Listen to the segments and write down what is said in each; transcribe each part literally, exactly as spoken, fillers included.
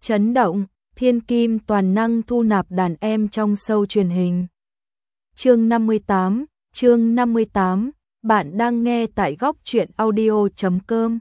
Chấn động, thiên kim toàn năng thu nạp đàn em trong show truyền hình. Chương năm mươi tám, chương năm mươi tám, bạn đang nghe tại góc truyện audio chấm com.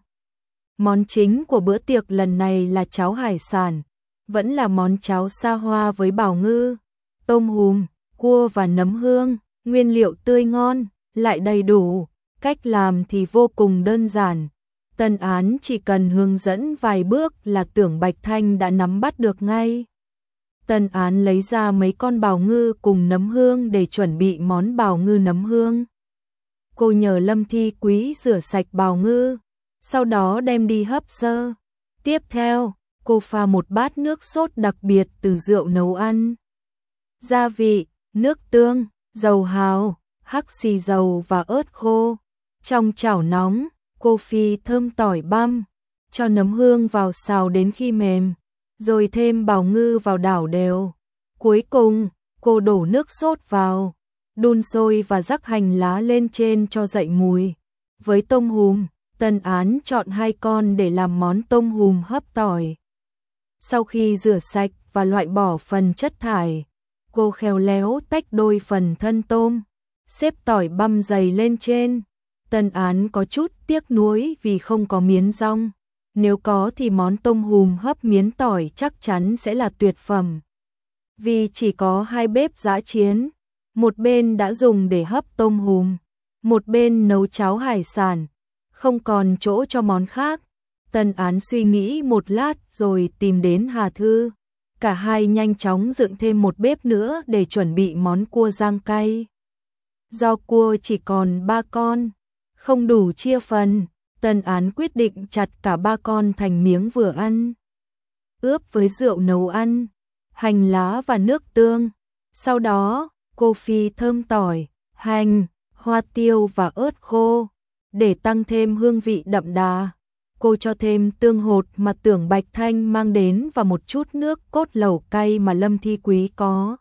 Món chính của bữa tiệc lần này là cháo hải sản, vẫn là món cháo xa hoa với bào ngư, tôm hùm, cua và nấm hương, nguyên liệu tươi ngon, lại đầy đủ, cách làm thì vô cùng đơn giản. Tân Án chỉ cần hướng dẫn vài bước là Tưởng Bạch Thanh đã nắm bắt được ngay. Tân Án lấy ra mấy con bào ngư cùng nấm hương để chuẩn bị món bào ngư nấm hương. Cô nhờ Lâm Thi Quý rửa sạch bào ngư, sau đó đem đi hấp sơ. Tiếp theo, cô pha một bát nước sốt đặc biệt từ rượu nấu ăn. Gia vị, nước tương, dầu hào, hắc xì dầu và ớt khô. Trong chảo nóng, cô phi thơm tỏi băm, cho nấm hương vào xào đến khi mềm, rồi thêm bào ngư vào đảo đều. Cuối cùng, cô đổ nước sốt vào, đun sôi và rắc hành lá lên trên cho dậy mùi. Với tôm hùm, Tân Án chọn hai con để làm món tôm hùm hấp tỏi. Sau khi rửa sạch và loại bỏ phần chất thải, cô khéo léo tách đôi phần thân tôm, xếp tỏi băm dày lên trên. Tân Án có chút tiếc nuối vì không có miến dong. Nếu có thì món tôm hùm hấp miến tỏi chắc chắn sẽ là tuyệt phẩm. Vì chỉ có hai bếp dã chiến, một bên đã dùng để hấp tôm hùm, một bên nấu cháo hải sản, không còn chỗ cho món khác. Tân Án suy nghĩ một lát rồi tìm đến Hà Thư. Cả hai nhanh chóng dựng thêm một bếp nữa để chuẩn bị món cua rang cay. Do cua chỉ còn ba con, không đủ chia phần, Tân Án quyết định chặt cả ba con thành miếng vừa ăn. Ướp với rượu nấu ăn, hành lá và nước tương. Sau đó, cô phi thơm tỏi, hành, hoa tiêu và ớt khô. Để tăng thêm hương vị đậm đà, cô cho thêm tương hột mà Tưởng Bạch Thanh mang đến và một chút nước cốt lẩu cay mà Lâm Thi Quý có.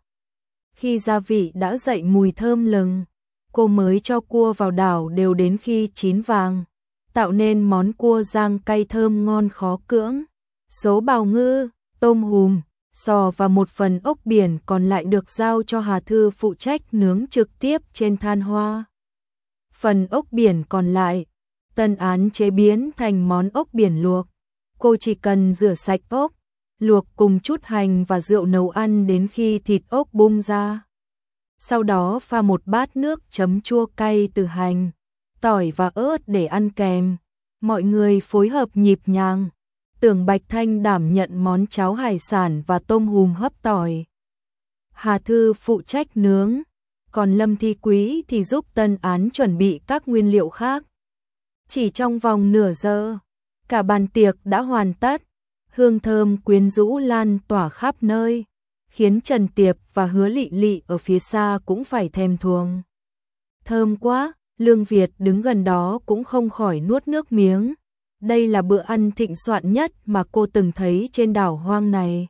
Khi gia vị đã dậy mùi thơm lừng, cô mới cho cua vào đảo đều đến khi chín vàng, tạo nên món cua rang cay thơm ngon khó cưỡng. Số bào ngư, tôm hùm, sò và một phần ốc biển còn lại được giao cho Hà Thư phụ trách nướng trực tiếp trên than hoa. Phần ốc biển còn lại, Tân Án chế biến thành món ốc biển luộc. Cô chỉ cần rửa sạch ốc, luộc cùng chút hành và rượu nấu ăn đến khi thịt ốc bung ra. Sau đó pha một bát nước chấm chua cay từ hành, tỏi và ớt để ăn kèm. Mọi người phối hợp nhịp nhàng. Tưởng Bạch Thanh đảm nhận món cháo hải sản và tôm hùm hấp tỏi. Hà Thư phụ trách nướng, còn Lâm Thi Quý thì giúp Tân Án chuẩn bị các nguyên liệu khác. Chỉ trong vòng nửa giờ, cả bàn tiệc đã hoàn tất. Hương thơm quyến rũ lan tỏa khắp nơi, khiến Trần Tiệp và Hứa Lị Lị ở phía xa cũng phải thèm thuồng. Thơm quá, Lương Việt đứng gần đó cũng không khỏi nuốt nước miếng. Đây là bữa ăn thịnh soạn nhất mà cô từng thấy trên đảo hoang này.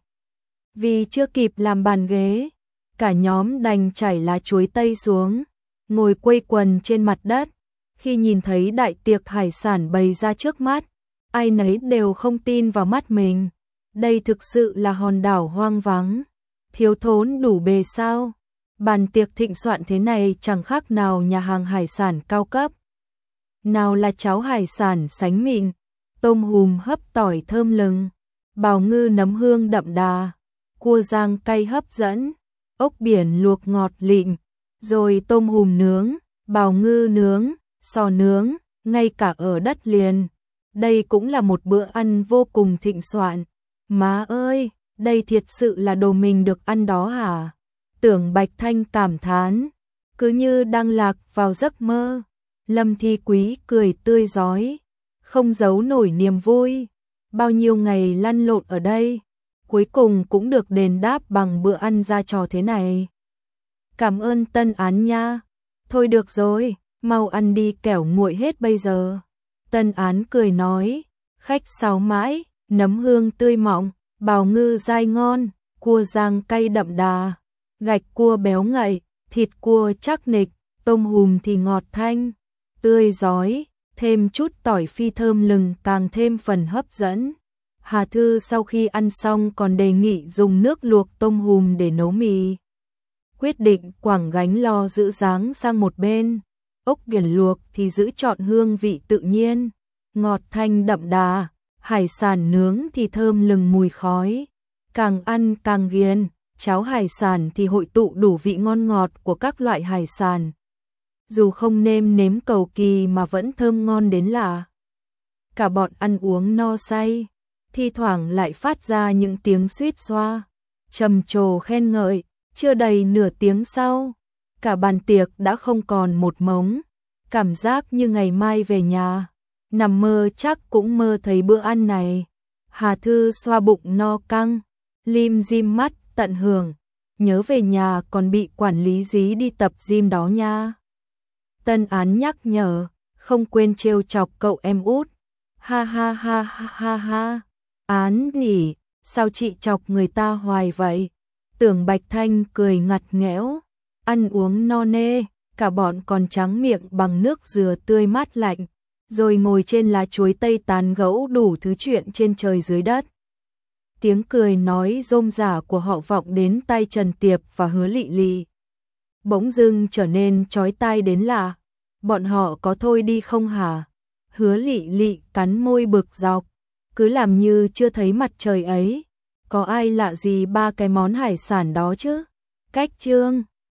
Vì chưa kịp làm bàn ghế, cả nhóm đành chảy lá chuối tây xuống, ngồi quây quần trên mặt đất. Khi nhìn thấy đại tiệc hải sản bày ra trước mắt, ai nấy đều không tin vào mắt mình. Đây thực sự là hòn đảo hoang vắng, thiếu thốn đủ bề sao? Bàn tiệc thịnh soạn thế này chẳng khác nào nhà hàng hải sản cao cấp. Nào là cháo hải sản sánh mịn, tôm hùm hấp tỏi thơm lừng, bào ngư nấm hương đậm đà, cua rang cay hấp dẫn, ốc biển luộc ngọt lịm, rồi tôm hùm nướng, bào ngư nướng, sò nướng, ngay cả ở đất liền. Đây cũng là một bữa ăn vô cùng thịnh soạn. Má ơi, đây thiệt sự là đồ mình được ăn đó hả? Tưởng Bạch Thanh cảm thán, cứ như đang lạc vào giấc mơ. Lâm Thi Quý cười tươi rói, không giấu nổi niềm vui. Bao nhiêu ngày lăn lộn ở đây, cuối cùng cũng được đền đáp bằng bữa ăn ra trò thế này. Cảm ơn Tân Án nha. Thôi được rồi, mau ăn đi kẻo nguội hết bây giờ. Tân Án cười nói, khách sáo mãi, nấm hương tươi mọng, bào ngư dai ngon, cua rang cay đậm đà, gạch cua béo ngậy, thịt cua chắc nịch, tôm hùm thì ngọt thanh, tươi rói, thêm chút tỏi phi thơm lừng càng thêm phần hấp dẫn. Hà Thư sau khi ăn xong còn đề nghị dùng nước luộc tôm hùm để nấu mì. Quyết định quẳng gánh lo giữ dáng sang một bên. Ốc biển luộc thì giữ chọn hương vị tự nhiên, ngọt thanh đậm đà, hải sản nướng thì thơm lừng mùi khói. Càng ăn càng ghiền, cháo hải sản thì hội tụ đủ vị ngon ngọt của các loại hải sản. Dù không nêm nếm cầu kỳ mà vẫn thơm ngon đến lạ. Cả bọn ăn uống no say, thi thoảng lại phát ra những tiếng suýt xoa, trầm trồ khen ngợi. Chưa đầy nửa tiếng sau, cả bàn tiệc đã không còn một mống, cảm giác như ngày mai về nhà, nằm mơ chắc cũng mơ thấy bữa ăn này. Hà Thư xoa bụng no căng, lim dim mắt tận hưởng, nhớ về nhà còn bị quản lý dí đi tập gym đó nha. Tân Án nhắc nhở, không quên trêu chọc cậu em út. Ha ha ha ha ha ha. Án nhỉ, sao chị chọc người ta hoài vậy? Tưởng Bạch Thanh cười ngặt nghẽo, ăn uống no nê, cả bọn còn trắng miệng bằng nước dừa tươi mát lạnh, rồi ngồi trên lá chuối tây tán gẫu đủ thứ chuyện trên trời dưới đất. Tiếng cười nói rôm rả của họ vọng đến tai Trần Tiệp và Hứa Lị Lị. Bỗng dưng trở nên chói tai đến lạ. Bọn họ có thôi đi không hả? Hứa Lị Lị cắn môi bực dọc, cứ làm như chưa thấy mặt trời ấy. Có ai lạ gì ba cái món hải sản đó chứ? Cách chương